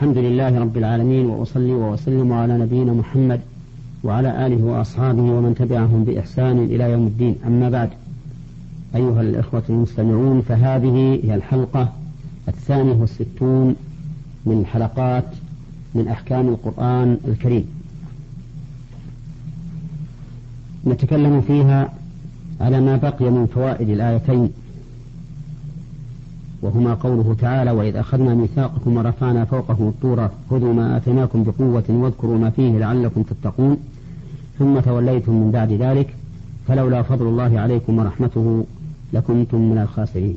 الحمد لله رب العالمين، وأصلي وأسلم على نبينا محمد وعلى آله وأصحابه ومن تبعهم بإحسان إلى يوم الدين. أما بعد، أيها الإخوة المستمعون، فهذه هي الحلقة 62 من حلقات من أحكام القرآن الكريم، نتكلم فيها على ما بقي من فوائد الآيتين، وهما قوله تعالى: وإذ أخذنا ميثاقكم ورفعنا فوقكم الطور خذوا ما آتيناكم بقوة واذكروا ما فيه لعلكم تتقون ثم توليتم من بعد ذلك فلولا فضل الله عليكم ورحمته لكنتم من الخاسرين.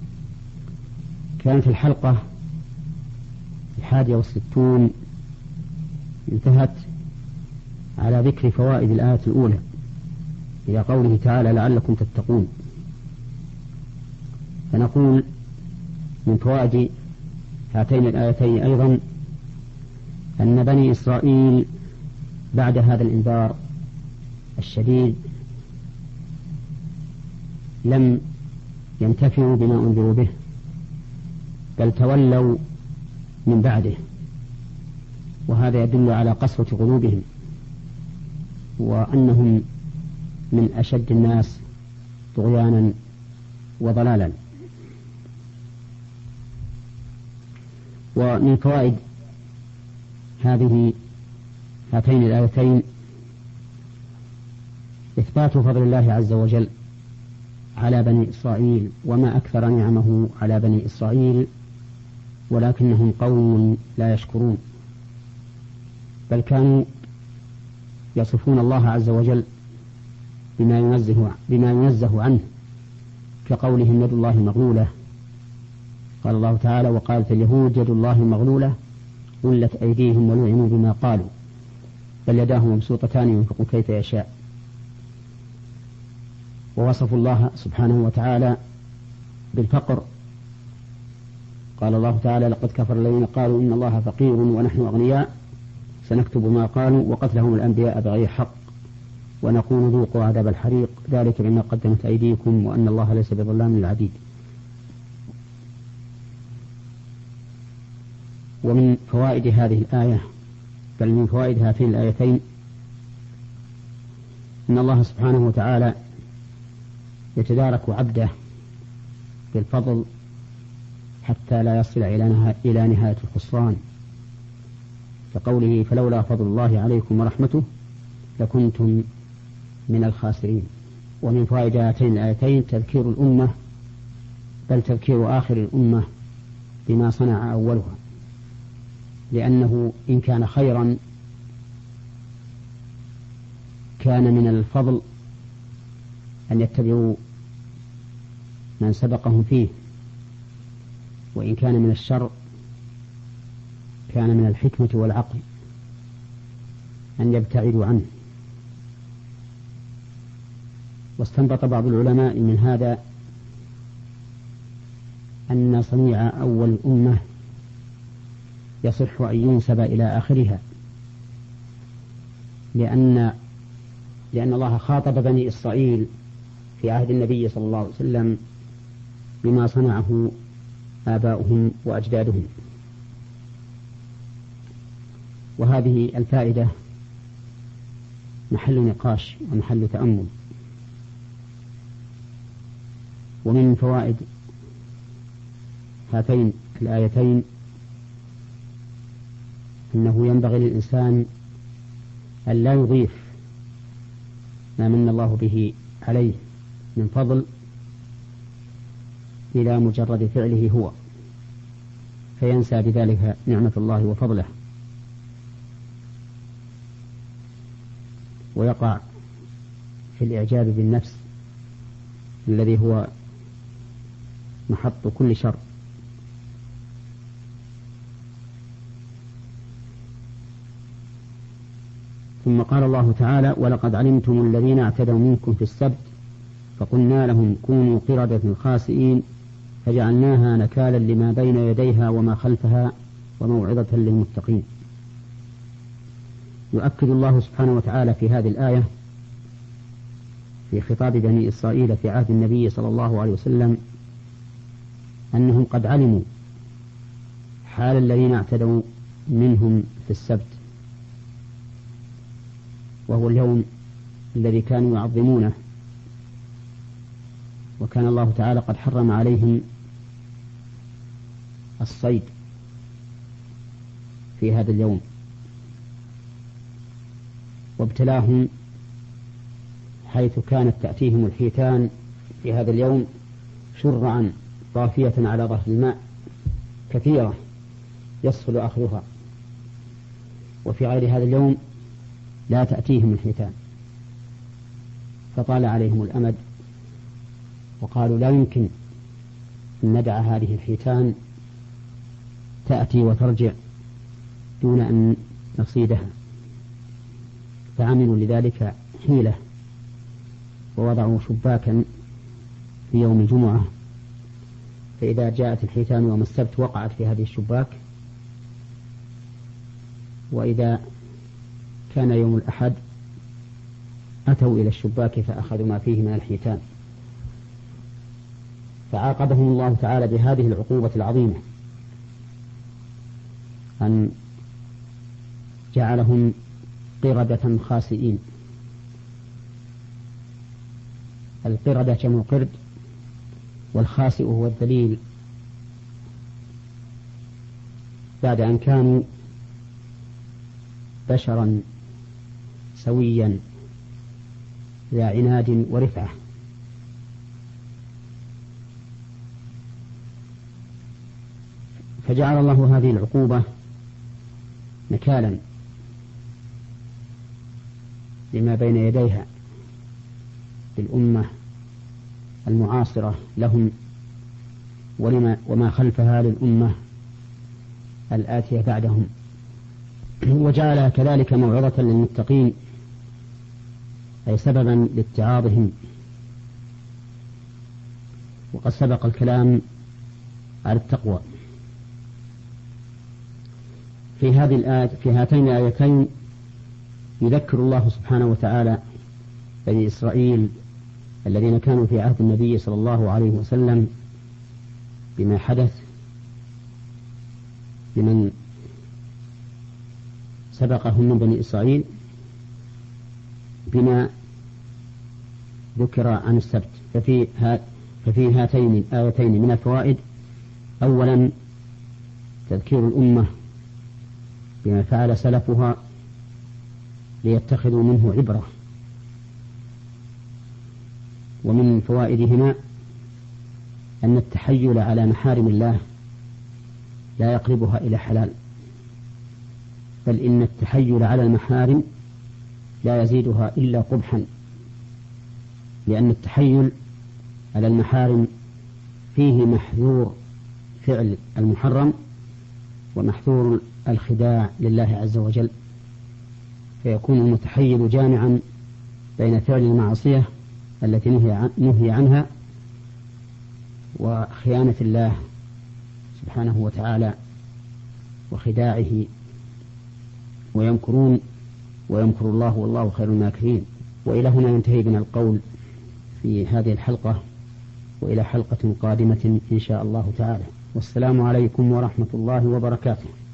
كانت الحلقة 61 انتهت على ذكر فوائد الآية الأولى إلى قوله تعالى: لعلكم تتقون. فنقول من فوائد هاتين الآيتين أيضا أن بني إسرائيل بعد هذا الإنذار الشديد لم ينتفعوا بما أنذروا به، بل تولوا من بعده، وهذا يدل على قسوة قلوبهم وأنهم من أشد الناس طغيانا وضلالا. ومن فوائد هاتين الآيتين إثبات فضل الله عز وجل على بني إسرائيل، وما أكثر نعمه على بني إسرائيل، ولكنهم قوم لا يشكرون، بل كانوا يصفون الله عز وجل بما ينزه عنه، كقولهم يد الله مغلولة. قال الله تعالى: وقالت اليهود يد الله مغلولة غلت أيديهم ولعنوا بما قالوا بل يداه مبسوطتان ينفق كيف يشاء. ووصفوا الله سبحانه وتعالى بالفقر. قال الله تعالى: لقد كفر الذين قالوا إن الله فقير ونحن أغنياء سنكتب ما قالوا وقتلهم الأنبياء بغير حق ونقول ذوقوا عذاب الحريق ذلك بما قدمت أيديكم وأن الله ليس بظلام للعبيد. ومن فوائد هذه الآية، بل من فوائد هاتين الآيتين، أن الله سبحانه وتعالى يتدارك عبده بالفضل حتى لا يصل إلى نهاية الخسران، كقوله: فلولا فضل الله عليكم ورحمته لكنتم من الخاسرين. ومن فوائد هاتين الآيتين تذكير الأمة، بل تذكير آخر الأمة بما صنع أولها، لأنه إن كان خيرا كان من الفضل أن يتبعوا من سبقهم فيه، وإن كان من الشر كان من الحكمة والعقل أن يبتعدوا عنه. واستنبط بعض العلماء من هذا أن صنيع أول الأمة يصح أن ينسب إلى آخرها، لأن الله خاطب بني إسرائيل في عهد النبي صلى الله عليه وسلم بما صنعه آباؤهم وأجدادهم. وهذه الفائدة محل نقاش ومحل تأمل. ومن فوائد هاتين الآيتين أنه ينبغي للإنسان أن لا يضيف ما من الله به عليه من فضل إلى مجرد فعله هو، فينسى بذلك نعمة الله وفضله، ويقع في الإعجاب بالنفس الذي هو محط كل شر. ثم قال الله تعالى: ولقد علمتم الذين اعتدوا منكم في السبت فقلنا لهم كونوا قردة خاسئين فجعلناها نكالا لما بين يديها وما خلفها وموعظة للمتقين. يؤكد الله سبحانه وتعالى في هذه الآية في خطاب بني إسرائيل في عهد النبي صلى الله عليه وسلم أنهم قد علموا حال الذين اعتدوا منهم في السبت، وهو اليوم الذي كانوا يعظمونه، وكان الله تعالى قد حرم عليهم الصيد في هذا اليوم، وابتلاهم حيث كانت تأتيهم الحيتان في هذا اليوم شرعا طافية على ظهر الماء كثيرة يسهل أخذها، وفي غير هذا اليوم لا تأتيهم الحيتان، فطال عليهم الأمد وقالوا لا يمكن أن ندع هذه الحيتان تأتي وترجع دون أن نصيدها، فعملوا لذلك حيلة ووضعوا شباكا في يوم الجمعة، فإذا جاءت الحيتان يوم السبت وقعت في هذه الشباك، وإذا كان يوم الأحد أتوا إلى الشباك فأخذوا ما فيه من الحيتان، فعاقبهم الله تعالى بهذه العقوبة العظيمة، أن جعلهم قردة خاسئين. القردة جمع قرد، والخاسئ هو الذليل، بعد أن كانوا بشرا سويا ذا عناد ورفعة. فجعل الله هذه العقوبة نكالا لما بين يديها للأمة المعاصرة لهم، وما خلفها للأمة الآتية بعدهم، وجعلها كذلك موعظة للمتقين، أي سببا لاتعاظهم. وقد سبق الكلام على التقوى في هذه الآية، في هاتين الآيتين يذكر الله سبحانه وتعالى بني إسرائيل الذين كانوا في عهد النبي صلى الله عليه وسلم بما حدث لمن سبقهم من بني إسرائيل بما ذكر عن السبت. ففي هاتين الآيتين من الفوائد: أولا تذكير الأمة بما فعل سلفها ليتخذوا منه عبرة، ومن فوائدهما أن التحيل على محارم الله لا يقربها إلى حلال، بل إن التحيل على المحارم لا يزيدها إلا قبحا، لأن التحيل على المحارم فيه محذور فعل المحرم ومحذور الخداع لله عز وجل، فيكون المتحيل جامعا بين فعل المعصية التي نهي عنها وخيانة الله سبحانه وتعالى وخداعه، ويمكرون ويمكر الله والله خير الماكرين. وإلى هنا ينتهي بنا القول في هذه الحلقة، وإلى حلقة قادمة إن شاء الله تعالى، والسلام عليكم ورحمة الله وبركاته.